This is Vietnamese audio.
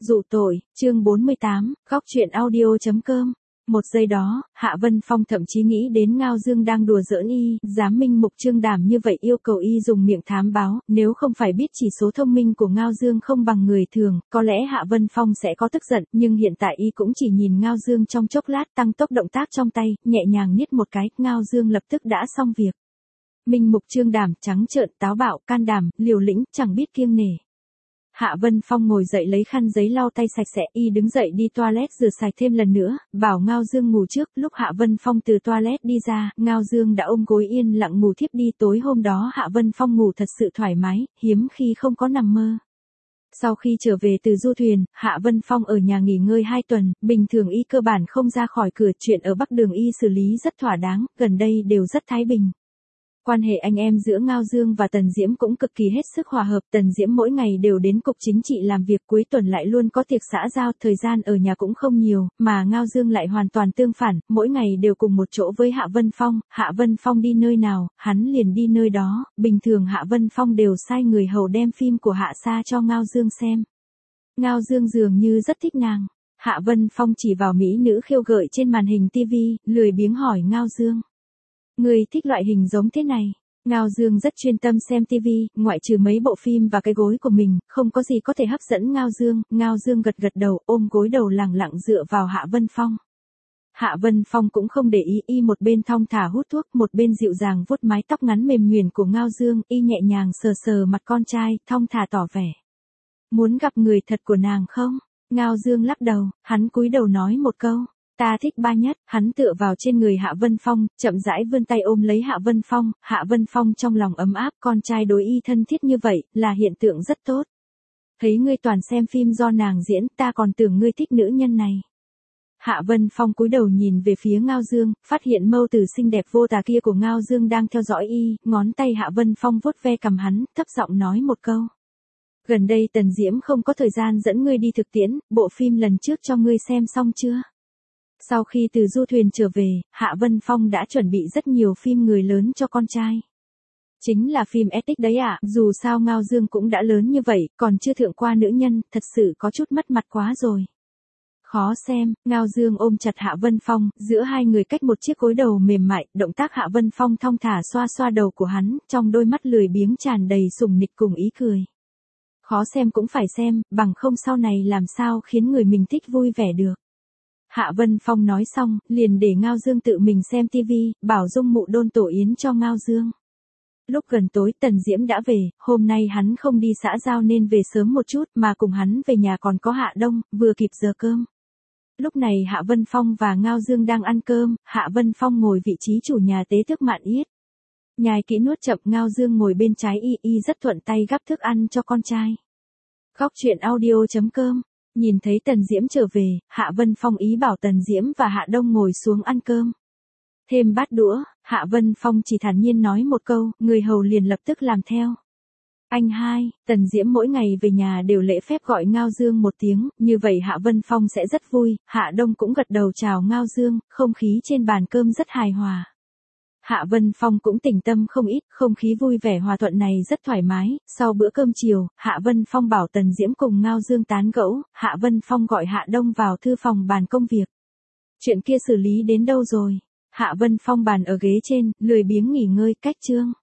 Dụ tội, chương 48, góc truyện audio.com. Một giây đó, Hạ Vân Phong thậm chí nghĩ đến Ngao Dương đang đùa giỡn y, dám minh mục trương đảm như vậy yêu cầu y dùng miệng thám báo, nếu không phải biết chỉ số thông minh của Ngao Dương không bằng người thường, có lẽ Hạ Vân Phong sẽ có tức giận, nhưng hiện tại y cũng chỉ nhìn Ngao Dương trong chốc lát tăng tốc động tác trong tay, nhẹ nhàng niết một cái, Ngao Dương lập tức đã xong việc. Minh mục trương đảm, trắng trợn, táo bạo, can đảm, liều lĩnh, chẳng biết kiêng nể. Hạ Vân Phong ngồi dậy lấy khăn giấy lau tay sạch sẽ, y đứng dậy đi toilet rửa sạch thêm lần nữa, bảo Ngao Dương ngủ trước. Lúc Hạ Vân Phong từ toilet đi ra, Ngao Dương đã ôm gối yên lặng ngủ thiếp đi. Tối hôm đó Hạ Vân Phong ngủ thật sự thoải mái, hiếm khi không có nằm mơ. Sau khi trở về từ du thuyền, Hạ Vân Phong ở nhà nghỉ ngơi 2 tuần, bình thường y cơ bản không ra khỏi cửa, chuyện ở Bắc Đường y xử lý rất thỏa đáng, gần đây đều rất thái bình. Quan hệ anh em giữa Ngao Dương và Tần Diễm cũng cực kỳ hết sức hòa hợp, Tần Diễm mỗi ngày đều đến cục chính trị làm việc, cuối tuần lại luôn có tiệc xã giao, thời gian ở nhà cũng không nhiều, mà Ngao Dương lại hoàn toàn tương phản, mỗi ngày đều cùng một chỗ với Hạ Vân Phong đi nơi nào, hắn liền đi nơi đó, bình thường Hạ Vân Phong đều sai người hầu đem phim của Hạ Sa cho Ngao Dương xem. Ngao Dương dường như rất thích nàng, Hạ Vân Phong chỉ vào mỹ nữ khiêu gợi trên màn hình TV, lười biếng hỏi Ngao Dương. Người thích loại hình giống thế này. Ngao Dương rất chuyên tâm xem TV, ngoại trừ mấy bộ phim và cái gối của mình, không có gì có thể hấp dẫn Ngao Dương. Ngao Dương gật gật đầu, ôm gối đầu lẳng lặng dựa vào Hạ Vân Phong. Hạ Vân Phong cũng không để ý, y một bên thong thả hút thuốc, một bên dịu dàng vuốt mái tóc ngắn mềm nhuyễn của Ngao Dương, y nhẹ nhàng sờ sờ mặt con trai, thong thả tỏ vẻ. Muốn gặp người thật của nàng không? Ngao Dương lắc đầu, hắn cúi đầu nói một câu. Ta thích ba nhất, hắn tựa vào trên người Hạ Vân Phong, chậm rãi vươn tay ôm lấy Hạ Vân Phong trong lòng ấm áp, con trai đối y thân thiết như vậy, là hiện tượng rất tốt. Thấy ngươi toàn xem phim do nàng diễn, ta còn tưởng ngươi thích nữ nhân này. Hạ Vân Phong cúi đầu nhìn về phía Ngao Dương, phát hiện mâu tử xinh đẹp vô tà kia của Ngao Dương đang theo dõi y, ngón tay Hạ Vân Phong vuốt ve cằm hắn, thấp giọng nói một câu. Gần đây Tần Diễm không có thời gian dẫn ngươi đi thực tiễn, bộ phim lần trước cho ngươi xem xong chưa? Sau khi từ du thuyền trở về, Hạ Vân Phong đã chuẩn bị rất nhiều phim người lớn cho con trai. Chính là phim ethic đấy ạ, dù sao Ngao Dương cũng đã lớn như vậy, còn chưa thượng qua nữ nhân, thật sự có chút mất mặt quá rồi. Khó xem, Ngao Dương ôm chặt Hạ Vân Phong, giữa hai người cách một chiếc gối đầu mềm mại, động tác Hạ Vân Phong thong thả xoa xoa đầu của hắn, trong đôi mắt lười biếng tràn đầy sủng nịch cùng ý cười. Khó xem cũng phải xem, bằng không sau này làm sao khiến người mình thích vui vẻ được. Hạ Vân Phong nói xong, liền để Ngao Dương tự mình xem TV, bảo Dung Mụ đôn tổ yến cho Ngao Dương. Lúc gần tối Tần Diễm đã về, hôm nay hắn không đi xã giao nên về sớm một chút, mà cùng hắn về nhà còn có Hạ Đông, vừa kịp giờ cơm. Lúc này Hạ Vân Phong và Ngao Dương đang ăn cơm, Hạ Vân Phong ngồi vị trí chủ nhà tế thức mạn yết. Nhai kỹ nuốt chậm, Ngao Dương ngồi bên trái y rất thuận tay gắp thức ăn cho con trai. Góc truyện audio.com. Nhìn thấy Tần Diễm trở về, Hạ Vân Phong ý bảo Tần Diễm và Hạ Đông ngồi xuống ăn cơm. Thêm bát đũa, Hạ Vân Phong chỉ thản nhiên nói một câu, người hầu liền lập tức làm theo. Anh hai, Tần Diễm mỗi ngày về nhà đều lễ phép gọi Ngao Dương một tiếng, như vậy Hạ Vân Phong sẽ rất vui, Hạ Đông cũng gật đầu chào Ngao Dương, không khí trên bàn cơm rất hài hòa. Hạ Vân Phong cũng tỉnh tâm không ít, không khí vui vẻ hòa thuận này rất thoải mái. Sau bữa cơm chiều, Hạ Vân Phong bảo Tần Diễm cùng Ngao Dương tán gẫu, Hạ Vân Phong gọi Hạ Đông vào thư phòng bàn công việc. Chuyện kia xử lý đến đâu rồi? Hạ Vân Phong bàn ở ghế trên, lười biếng nghỉ ngơi, cách chương.